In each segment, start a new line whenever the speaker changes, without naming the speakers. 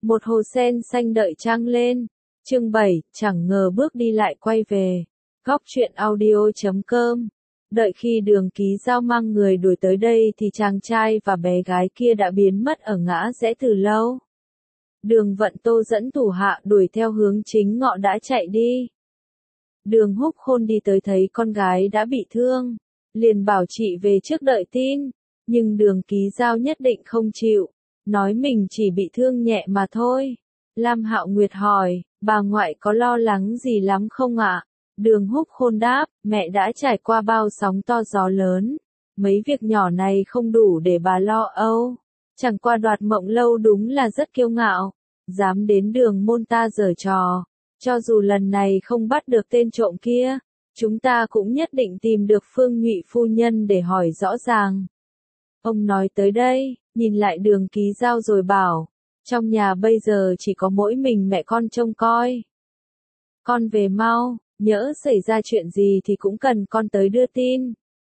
Một hồ sen xanh đợi trăng lên. Chương 7, chẳng ngờ bước đi lại quay về. Góc truyện audio.com. Đợi khi Đường Ký Giao mang người đuổi tới đây thì chàng trai và bé gái kia đã biến mất ở ngã rẽ từ lâu. Đường Vận Tô dẫn thủ hạ đuổi theo hướng chính ngọ đã chạy đi. Đường Húc Khôn đi tới thấy con gái đã bị thương, liền bảo chị về trước đợi tin, nhưng Đường Ký Giao nhất định không chịu, nói mình chỉ bị thương nhẹ mà thôi. Lam Hạo Nguyệt hỏi, bà ngoại có lo lắng gì lắm không ạ? Đường Húc Khôn đáp, mẹ đã trải qua bao sóng to gió lớn, mấy việc nhỏ này không đủ để bà lo âu. Chẳng qua Đoạt Mộng Lâu đúng là rất kiêu ngạo, dám đến Đường môn ta giở trò. Cho dù lần này không bắt được tên trộm kia, chúng ta cũng nhất định tìm được Phương Nhụy phu nhân để hỏi rõ ràng. Ông nói tới đây, nhìn lại Đường Ký Giao rồi bảo, trong nhà bây giờ chỉ có mỗi mình mẹ con trông coi. Con về mau, nhỡ xảy ra chuyện gì thì cũng cần con tới đưa tin.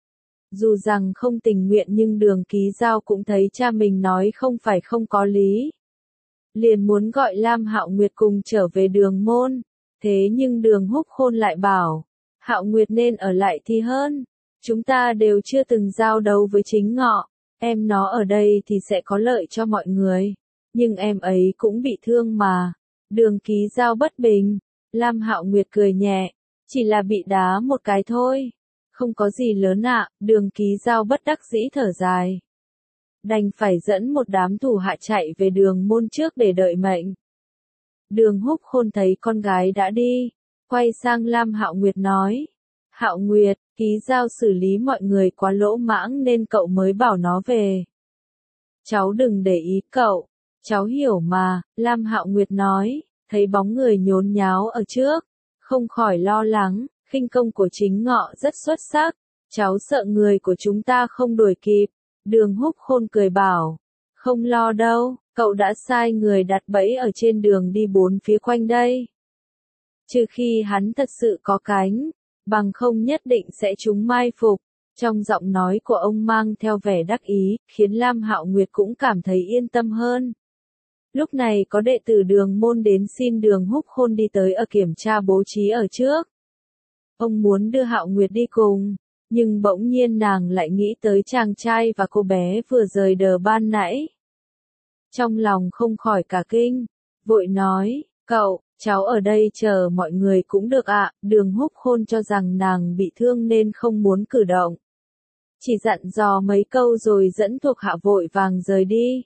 Dù rằng không tình nguyện nhưng Đường Ký Giao cũng thấy cha mình nói không phải không có lý. Liền muốn gọi Lam Hạo Nguyệt cùng trở về Đường môn, thế nhưng Đường Húc Khôn lại bảo, Hạo Nguyệt nên ở lại thì hơn, chúng ta đều chưa từng giao đấu với chính ngọ, em nó ở đây thì sẽ có lợi cho mọi người, nhưng em ấy cũng bị thương mà. Đường Ký Giao bất bình, Lam Hạo Nguyệt cười nhẹ, chỉ là bị đá một cái thôi, không có gì lớn ạ. Đường Ký Giao bất đắc dĩ thở dài, đành phải dẫn một đám thủ hạ chạy về Đường môn trước để đợi mệnh. Đường Húc Khôn thấy con gái đã đi, quay sang Lam Hạo Nguyệt nói, Hạo Nguyệt, Ký Giao xử lý mọi người quá lỗ mãng nên cậu mới bảo nó về. Cháu đừng để ý cậu, cháu hiểu mà. Lam Hạo Nguyệt nói, thấy bóng người nhốn nháo ở trước, không khỏi lo lắng, khinh công của chính ngọ rất xuất sắc, cháu sợ người của chúng ta không đuổi kịp. Đường Húc Khôn cười bảo, không lo đâu, cậu đã sai người đặt bẫy ở trên đường đi bốn phía quanh đây. Trừ khi hắn thật sự có cánh, bằng không nhất định sẽ trúng mai phục. Trong giọng nói của ông mang theo vẻ đắc ý, khiến Lam Hạo Nguyệt cũng cảm thấy yên tâm hơn. Lúc này có đệ tử Đường môn đến xin Đường Húc Khôn đi tới ở kiểm tra bố trí ở trước. Ông muốn đưa Hạo Nguyệt đi cùng, nhưng bỗng nhiên nàng lại nghĩ tới chàng trai và cô bé vừa rời đờ ban nãy. Trong lòng không khỏi cả kinh, vội nói, cậu, cháu ở đây chờ mọi người cũng được ạ. Đường Húc Khôn cho rằng nàng bị thương nên không muốn cử động, chỉ dặn dò mấy câu rồi dẫn thuộc hạ vội vàng rời đi.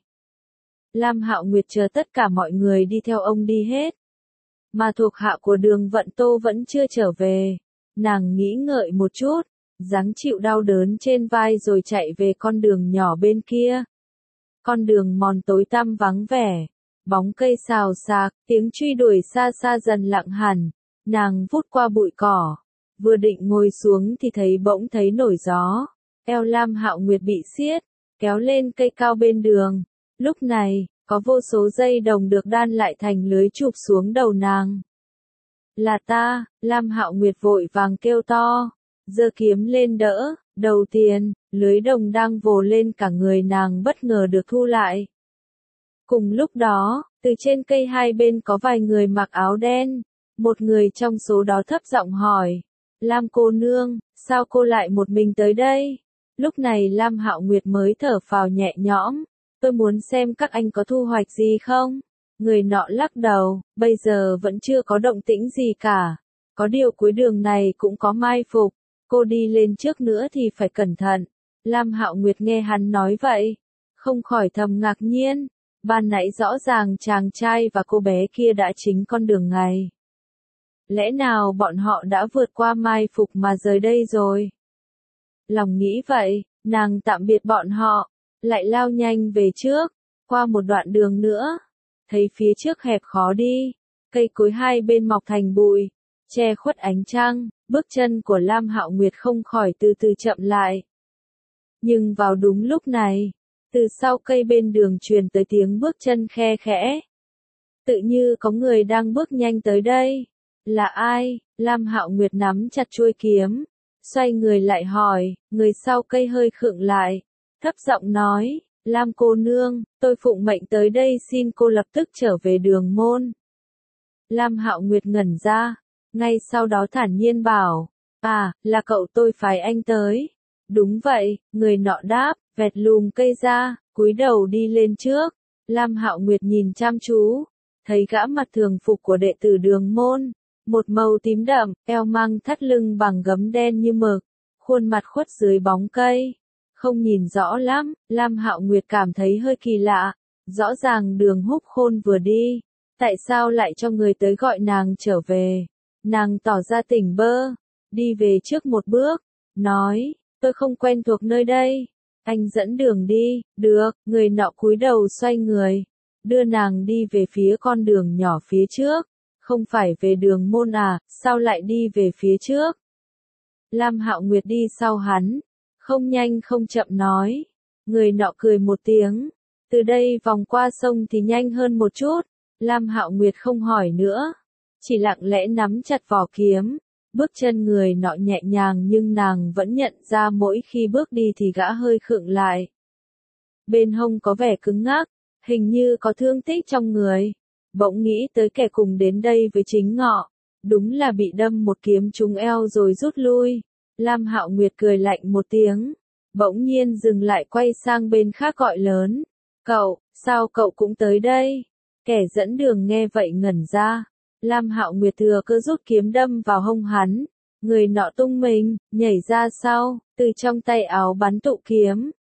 Lam Hạo Nguyệt chờ tất cả mọi người đi theo ông đi hết, mà thuộc hạ của Đường Vận Tô vẫn chưa trở về. Nàng nghĩ ngợi một chút, gắng chịu đau đớn trên vai rồi chạy về con đường nhỏ bên kia. Con đường mòn tối tăm vắng vẻ, bóng cây xào xạc, tiếng truy đuổi xa xa dần lặng hẳn. Nàng vút qua bụi cỏ, vừa định ngồi xuống thì bỗng thấy nổi gió. Eo Lam Hạo Nguyệt bị siết, kéo lên cây cao bên đường. Lúc này, có vô số dây đồng được đan lại thành lưới chụp xuống đầu nàng. Là ta. Lam Hạo Nguyệt vội vàng kêu to, giơ kiếm lên đỡ. Đầu tiên, lưới đồng đang vồ lên cả người nàng bất ngờ được thu lại. Cùng lúc đó, từ trên cây hai bên có vài người mặc áo đen. Một người trong số đó thấp giọng hỏi, Lam cô nương, sao cô lại một mình tới đây? Lúc này Lam Hạo Nguyệt mới thở phào nhẹ nhõm, tôi muốn xem các anh có thu hoạch gì không? Người nọ lắc đầu, bây giờ vẫn chưa có động tĩnh gì cả. Có điều cuối đường này cũng có mai phục, cô đi lên trước nữa thì phải cẩn thận. Lam Hạo Nguyệt nghe hắn nói vậy, không khỏi thầm ngạc nhiên. Ban nãy rõ ràng chàng trai và cô bé kia đã chính con đường này. Lẽ nào bọn họ đã vượt qua mai phục mà rời đây rồi? Lòng nghĩ vậy, nàng tạm biệt bọn họ, lại lao nhanh về trước, qua một đoạn đường nữa. Thấy phía trước hẹp khó đi, cây cối hai bên mọc thành bụi, che khuất ánh trăng, bước chân của Lam Hạo Nguyệt không khỏi từ từ chậm lại. Nhưng vào đúng lúc này, từ sau cây bên đường truyền tới tiếng bước chân khe khẽ. Tự như có người đang bước nhanh tới đây. Là ai? Lam Hạo Nguyệt nắm chặt chuôi kiếm, xoay người lại hỏi. Người sau cây hơi khựng lại, thấp giọng nói, Lam cô nương, tôi phụng mệnh tới đây xin cô lập tức trở về Đường Môn. Lam Hạo Nguyệt ngẩn ra, ngay sau đó thản nhiên bảo, à, là cậu tôi phái anh tới. Đúng vậy, người nọ đáp, vẹt lùm cây ra, cúi đầu đi lên trước. Lam Hạo Nguyệt nhìn chăm chú, thấy gã mặc thường phục của đệ tử Đường Môn, một màu tím đậm, eo mang thắt lưng bằng gấm đen như mực, khuôn mặt khuất dưới bóng cây. Không nhìn rõ lắm, Lam Hạo Nguyệt cảm thấy hơi kỳ lạ, rõ ràng Đường Húc Khôn vừa đi, tại sao lại cho người tới gọi nàng trở về? Nàng tỏ ra tỉnh bơ, đi về trước một bước, nói, tôi không quen thuộc nơi đây, anh dẫn đường đi. Được, người nọ cúi đầu xoay người, đưa nàng đi về phía con đường nhỏ phía trước. Không phải về Đường Môn à, sao lại đi về phía trước? Lam Hạo Nguyệt đi sau hắn, không nhanh không chậm nói. Người nọ cười một tiếng, từ đây vòng qua sông thì nhanh hơn một chút. Lam Hạo Nguyệt không hỏi nữa, chỉ lặng lẽ nắm chặt vỏ kiếm. Bước chân người nọ nhẹ nhàng nhưng nàng vẫn nhận ra mỗi khi bước đi thì gã hơi khựng lại. Bên hông có vẻ cứng ngắc, hình như có thương tích trong người. Bỗng nghĩ tới kẻ cùng đến đây với chính ngọ, đúng là bị đâm một kiếm trúng eo rồi rút lui. Lam Hạo Nguyệt cười lạnh một tiếng, bỗng nhiên dừng lại quay sang bên khác gọi lớn. Cậu, sao cậu cũng tới đây? Kẻ dẫn đường nghe vậy ngẩn ra. Lam Hạo Nguyệt thừa cơ rút kiếm đâm vào hông hắn. Người nọ tung mình, nhảy ra sau, từ trong tay áo bắn tụ kiếm.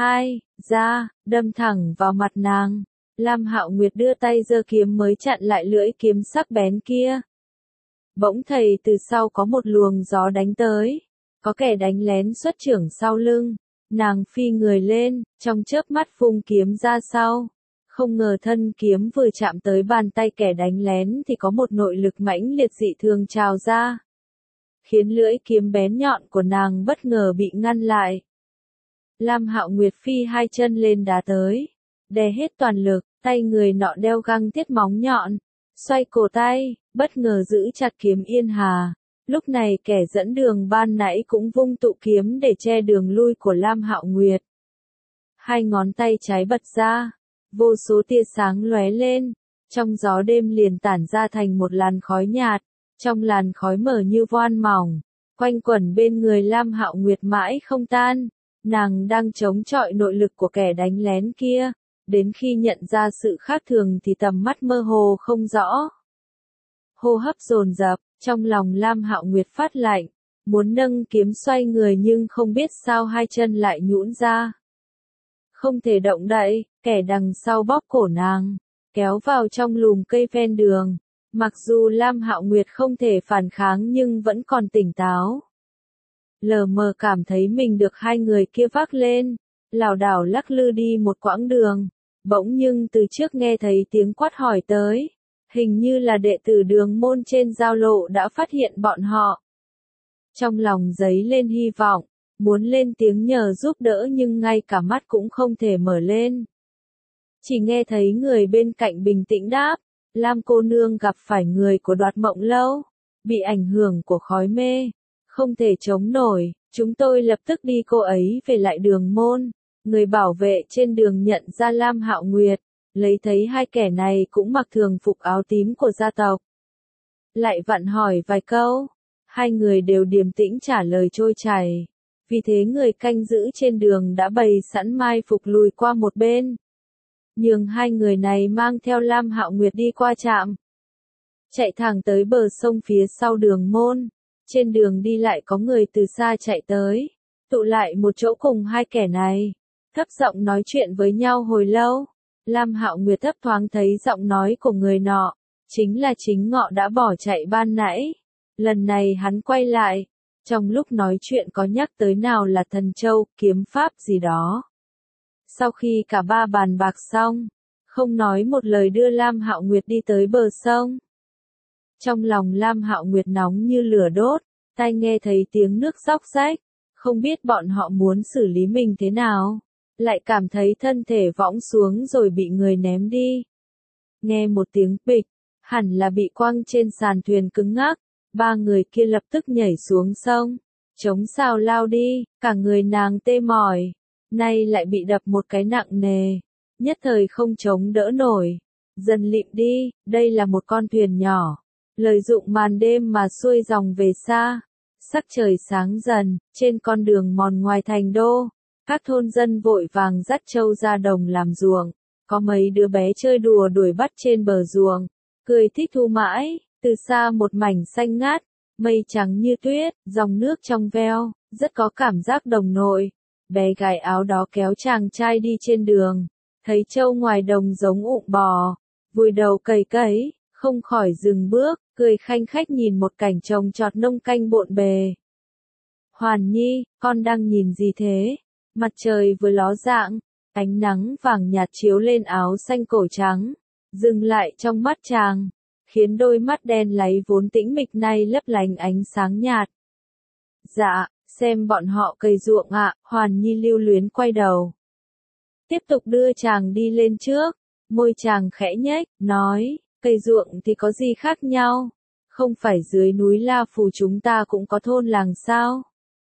Ra, đâm thẳng vào mặt nàng. Lam Hạo Nguyệt đưa tay giơ kiếm mới chặn lại lưỡi kiếm sắc bén kia. Bỗng thầy từ sau có một luồng gió đánh tới. Có kẻ đánh lén xuất chưởng sau lưng. Nàng phi người lên, trong chớp mắt vung kiếm ra sau. Không ngờ thân kiếm vừa chạm tới bàn tay kẻ đánh lén thì có một nội lực mãnh liệt dị thường trào ra. Khiến lưỡi kiếm bén nhọn của nàng bất ngờ bị ngăn lại. Lam Hạo Nguyệt phi hai chân lên đá tới. Đè hết toàn lực, tay người nọ đeo găng tiết móng nhọn. Xoay cổ tay, bất ngờ giữ chặt kiếm Yên Hà. Lúc này kẻ dẫn đường ban nãy cũng vung tụ kiếm để che đường lui của Lam Hạo Nguyệt. Hai ngón tay trái bật ra. Vô số tia sáng lóe lên, trong gió đêm liền tản ra thành một làn khói nhạt, trong làn khói mờ như voan mỏng, quanh quẩn bên người Lam Hạo Nguyệt mãi không tan. Nàng đang chống chọi nội lực của kẻ đánh lén kia, đến khi nhận ra sự khác thường thì tầm mắt mơ hồ không rõ. Hô hấp dồn dập, trong lòng Lam Hạo Nguyệt phát lạnh, muốn nâng kiếm xoay người nhưng không biết sao hai chân lại nhũn ra. Không thể động đậy, kẻ đằng sau bóp cổ nàng, kéo vào trong lùm cây ven đường. Mặc dù Lam Hạo Nguyệt không thể phản kháng nhưng vẫn còn tỉnh táo. Lờ mờ cảm thấy mình được hai người kia vác lên, lảo đảo lắc lư đi một quãng đường. Bỗng nhưng từ trước nghe thấy tiếng quát hỏi tới. Hình như là đệ tử Đường Môn trên giao lộ đã phát hiện bọn họ. Trong lòng dấy lên hy vọng. Muốn lên tiếng nhờ giúp đỡ nhưng ngay cả mắt cũng không thể mở lên. Chỉ nghe thấy người bên cạnh bình tĩnh đáp, Lam cô nương gặp phải người của Đoạt Mộng Lâu, bị ảnh hưởng của khói mê, không thể chống nổi, chúng tôi lập tức đi cô ấy về lại Đường Môn. Người bảo vệ trên đường nhận ra Lam Hạo Nguyệt, lấy thấy hai kẻ này cũng mặc thường phục áo tím của gia tộc. Lại vặn hỏi vài câu, hai người đều điềm tĩnh trả lời trôi chảy. Vì thế người canh giữ trên đường đã bày sẵn mai phục lùi qua một bên. Nhường hai người này mang theo Lam Hạo Nguyệt đi qua trạm. Chạy thẳng tới bờ sông phía sau Đường Môn. Trên đường đi lại có người từ xa chạy tới. Tụ lại một chỗ cùng hai kẻ này. Thấp giọng nói chuyện với nhau hồi lâu. Lam Hạo Nguyệt thấp thoáng thấy giọng nói của người nọ. Chính là chính Ngọ đã bỏ chạy ban nãy. Lần này hắn quay lại. Trong lúc nói chuyện có nhắc tới nào là thần châu, kiếm pháp gì đó. Sau khi cả ba bàn bạc xong, không nói một lời đưa Lam Hạo Nguyệt đi tới bờ sông. Trong lòng Lam Hạo Nguyệt nóng như lửa đốt, tai nghe thấy tiếng nước róc rách, không biết bọn họ muốn xử lý mình thế nào, lại cảm thấy thân thể võng xuống rồi bị người ném đi. Nghe một tiếng bịch, hẳn là bị quăng trên sàn thuyền cứng ngắc. Ba người kia lập tức nhảy xuống sông, chống xào lao đi, cả người nàng tê mỏi, nay lại bị đập một cái nặng nề, nhất thời không chống đỡ nổi. Dần lịm đi, đây là một con thuyền nhỏ, lợi dụng màn đêm mà xuôi dòng về xa. Sắc trời sáng dần, trên con đường mòn ngoài thành đô, các thôn dân vội vàng dắt trâu ra đồng làm ruộng, có mấy đứa bé chơi đùa đuổi bắt trên bờ ruộng, cười thích thú mãi, từ xa một mảnh xanh ngát, mây trắng như tuyết, dòng nước trong veo, rất có cảm giác đồng nội. Bé gái áo đó kéo chàng trai đi trên đường, thấy trâu ngoài đồng giống ụng bò, vùi đầu cày cấy, không khỏi dừng bước, cười khanh khách nhìn một cảnh trồng trọt nông canh bộn bề. Hoàn Nhi, con đang nhìn gì thế? Mặt trời vừa ló dạng, ánh nắng vàng nhạt chiếu lên áo xanh cổ trắng, dừng lại trong mắt chàng, khiến đôi mắt đen láy vốn tĩnh mịch nay lấp lánh ánh sáng nhạt. Dạ, xem bọn họ cày ruộng ạ, Hoàn Nhi lưu luyến quay đầu. Tiếp tục đưa chàng đi lên trước, môi chàng khẽ nhếch, nói, cày ruộng thì có gì khác nhau, không phải dưới núi La Phù chúng ta cũng có thôn làng sao?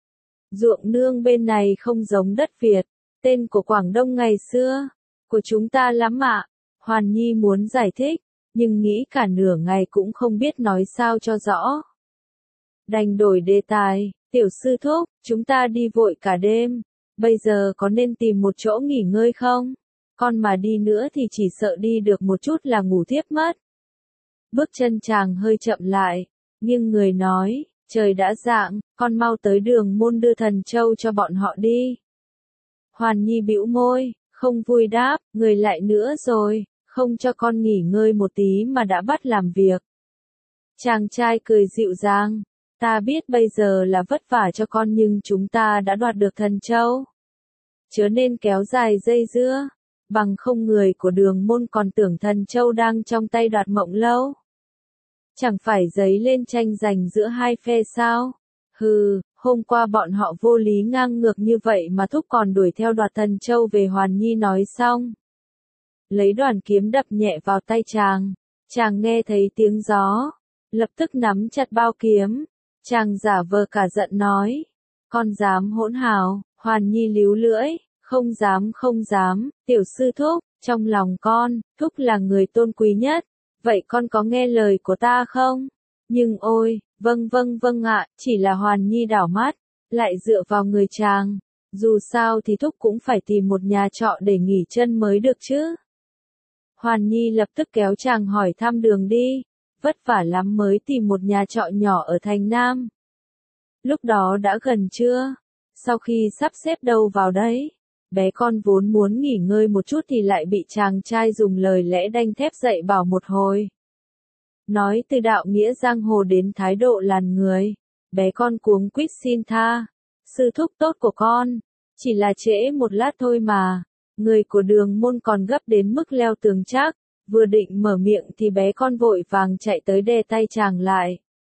Ruộng nương bên này không giống đất Việt, tên của Quảng Đông ngày xưa, của chúng ta lắm ạ. Hoàn Nhi muốn giải thích, nhưng nghĩ cả nửa ngày cũng không biết nói sao cho rõ. Đành đổi đề tài, tiểu sư thúc, chúng ta đi vội cả đêm, bây giờ có nên tìm một chỗ nghỉ ngơi không? Con mà đi nữa thì chỉ sợ đi được một chút là ngủ thiếp mất. Bước chân chàng hơi chậm lại, nhưng người nói, trời đã rạng, con mau tới đường môn đưa thần châu cho bọn họ đi. Hoàn Nhi bĩu môi, không vui đáp, người lại nữa rồi, không cho con nghỉ ngơi một tí mà đã bắt làm việc. Chàng trai cười dịu dàng, ta biết bây giờ là vất vả cho con nhưng chúng ta đã đoạt được thần châu. Chớ nên kéo dài dây dưa, bằng không người của đường môn còn tưởng thần châu đang trong tay đoạt mộng lâu. Chẳng phải giấy lên tranh giành giữa hai phe sao? Hừ, hôm qua bọn họ vô lý ngang ngược như vậy mà thúc còn đuổi theo đoạt thần châu về. Hoàn Nhi nói xong, lấy đoàn kiếm đập nhẹ vào tay chàng. Chàng nghe thấy tiếng gió, lập tức nắm chặt bao kiếm. Chàng giả vờ cả giận nói, con dám hỗn hào. Hoàn Nhi líu lưỡi, không dám không dám, tiểu sư thúc, trong lòng con, thúc là người tôn quý nhất. Vậy con có nghe lời của ta không? Nhưng ôi, vâng vâng vâng ạ, chỉ là Hoàn Nhi đảo mắt, lại dựa vào người chàng. Dù sao thì thúc cũng phải tìm một nhà trọ để nghỉ chân mới được chứ. Hoàn Nhi lập tức kéo chàng hỏi thăm đường đi, vất vả lắm mới tìm một nhà trọ nhỏ ở thành Nam. Lúc đó đã gần trưa, sau khi sắp xếp đâu vào đấy, bé con vốn muốn nghỉ ngơi một chút thì lại bị chàng trai dùng lời lẽ đanh thép dạy bảo một hồi. Nói từ đạo nghĩa giang hồ đến thái độ làn người, bé con cuống quýt xin tha, sư thúc tốt của con, chỉ là trễ một lát thôi mà. Người của đường môn còn gấp đến mức leo tường chắc, vừa định mở miệng thì bé con vội vàng chạy tới đè tay chàng lại.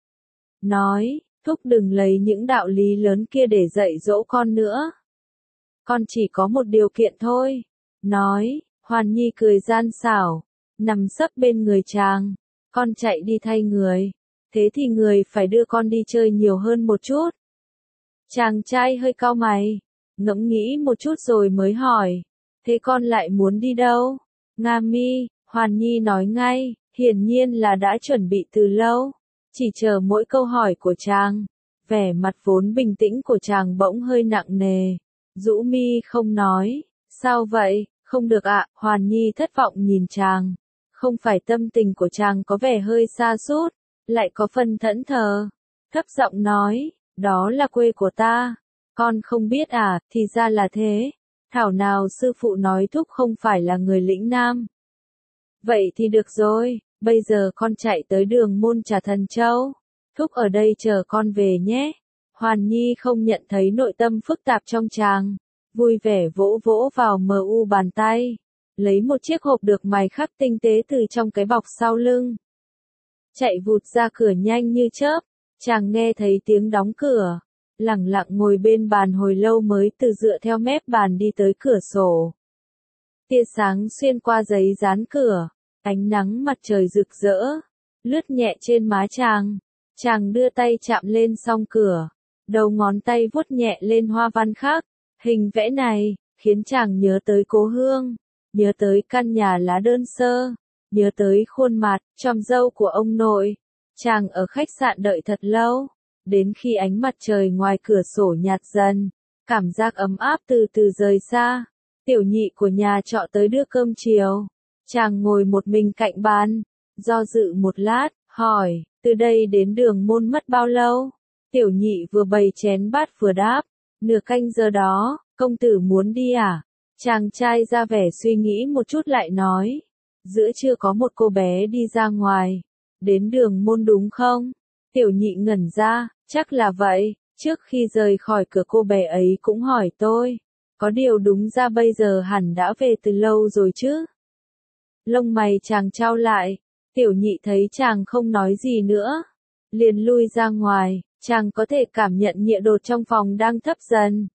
Nói, thúc đừng lấy những đạo lý lớn kia để dạy dỗ con nữa. Con chỉ có một điều kiện thôi. Nói, Hoàn Nhi cười gian xảo, nằm sấp bên người chàng. Con chạy đi thay người. Thế thì người phải đưa con đi chơi nhiều hơn một chút. Chàng trai hơi cau mày, ngẫm nghĩ một chút rồi mới hỏi. Thế con lại muốn đi đâu? Nga Mi, Hoàn Nhi nói ngay, hiển nhiên là đã chuẩn bị từ lâu. Chỉ chờ mỗi câu hỏi của chàng. Vẻ mặt vốn bình tĩnh của chàng bỗng hơi nặng nề. Rũ mi không nói, sao vậy, không được ạ. Hoàn Nhi thất vọng nhìn chàng. Không phải tâm tình của chàng có vẻ hơi sa sút, lại có phần thẫn thờ. Thấp giọng nói, đó là quê của ta. Con không biết à, thì ra là thế. Thảo nào sư phụ nói thúc không phải là người lĩnh Nam. Vậy thì được rồi, bây giờ con chạy tới đường môn trả thần châu. Thúc ở đây chờ con về nhé. Hoàn Nhi không nhận thấy nội tâm phức tạp trong chàng. Vui vẻ vỗ vỗ vào mu bàn tay. Lấy một chiếc hộp được mài khắc tinh tế từ trong cái bọc sau lưng. Chạy vụt ra cửa nhanh như chớp. Chàng nghe thấy tiếng đóng cửa. Lẳng lặng ngồi bên bàn hồi lâu mới từ dựa theo mép bàn đi tới cửa sổ. Tia sáng xuyên qua giấy dán cửa. Ánh nắng mặt trời rực rỡ. Lướt nhẹ trên má chàng. Chàng đưa tay chạm lên song cửa. Đầu ngón tay vuốt nhẹ lên hoa văn khắc. Hình vẽ này, khiến chàng nhớ tới cố hương, nhớ tới căn nhà lá đơn sơ, nhớ tới khuôn mặt, tròm râu của ông nội. Chàng ở khách sạn đợi thật lâu, đến khi ánh mặt trời ngoài cửa sổ nhạt dần, cảm giác ấm áp từ từ rời xa. Tiểu nhị của nhà trọ tới đưa cơm chiều. Chàng ngồi một mình cạnh bàn, do dự một lát, hỏi, từ đây đến Đường Môn mất bao lâu? Tiểu nhị vừa bày chén bát vừa đáp, nửa canh giờ đó, công tử muốn đi à? Chàng trai ra vẻ suy nghĩ một chút lại nói, giữa trưa có một cô bé đi ra ngoài, đến Đường Môn đúng không? Tiểu nhị ngẩn ra, chắc là vậy, trước khi rời khỏi cửa cô bé ấy cũng hỏi tôi, có điều đúng ra bây giờ hẳn đã về từ lâu rồi chứ? Lông mày chàng chau lại, tiểu nhị thấy chàng không nói gì nữa, liền lui ra ngoài, chàng có thể cảm nhận nhiệt độ trong phòng đang thấp dần.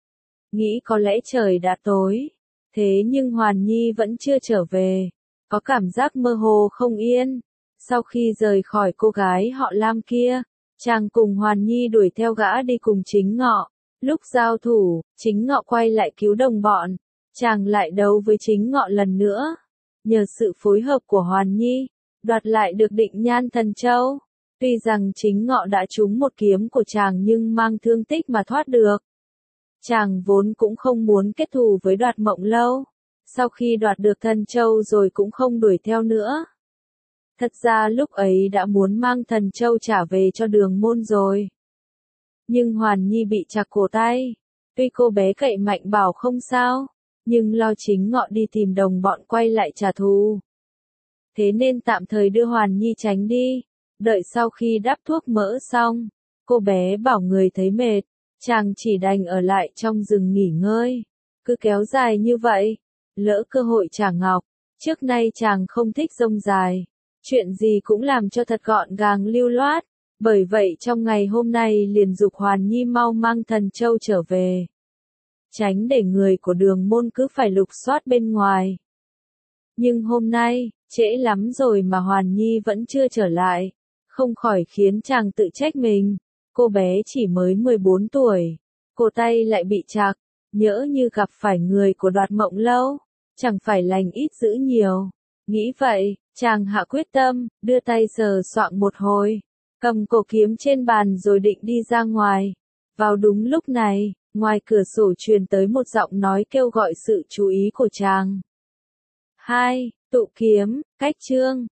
Nghĩ có lẽ trời đã tối, thế nhưng Hoàn Nhi vẫn chưa trở về, có cảm giác mơ hồ không yên. Sau khi rời khỏi cô gái họ Lam kia, chàng cùng Hoàn Nhi đuổi theo gã đi cùng Chính Ngọ. Lúc giao thủ, Chính Ngọ quay lại cứu đồng bọn, chàng lại đấu với Chính Ngọ lần nữa. Nhờ sự phối hợp của Hoàn Nhi, đoạt lại được Định Nhan Thần Châu. Tuy rằng Chính Ngọ đã trúng một kiếm của chàng nhưng mang thương tích mà thoát được. Chàng vốn cũng không muốn kết thù với Đoạt Mộng Lâu, sau khi đoạt được Thần Châu rồi cũng không đuổi theo nữa. Thật ra lúc ấy đã muốn mang Thần Châu trả về cho Đường Môn rồi. Nhưng Hoàn Nhi bị chặt cổ tay. Tuy cô bé cậy mạnh bảo không sao, nhưng lo Chính Ngọ đi tìm đồng bọn quay lại trả thù. Thế nên tạm thời đưa Hoàn Nhi tránh đi. Đợi sau khi đắp thuốc mỡ xong, cô bé bảo người thấy mệt, chàng chỉ đành ở lại trong rừng nghỉ ngơi. Cứ kéo dài như vậy, lỡ cơ hội trả ngọc. Trước nay chàng không thích rông dài, chuyện gì cũng làm cho thật gọn gàng lưu loát. Bởi vậy trong ngày hôm nay liền giục Hoàn Nhi mau mang Thần Châu trở về, tránh để người của Đường Môn cứ phải lục soát bên ngoài. Nhưng hôm nay, trễ lắm rồi mà Hoàn Nhi vẫn chưa trở lại, không khỏi khiến chàng tự trách mình. Cô bé chỉ mới 14 tuổi, cổ tay lại bị chạc, nhỡ như gặp phải người của Đoạt Mộng Lâu, chẳng phải lành ít dữ nhiều. Nghĩ vậy, chàng hạ quyết tâm, đưa tay sờ soạng một hồi, cầm cổ kiếm trên bàn rồi định đi ra ngoài. Vào đúng lúc này, ngoài cửa sổ truyền tới một giọng nói kêu gọi sự chú ý của chàng. 2. Tụ kiếm, cách chương.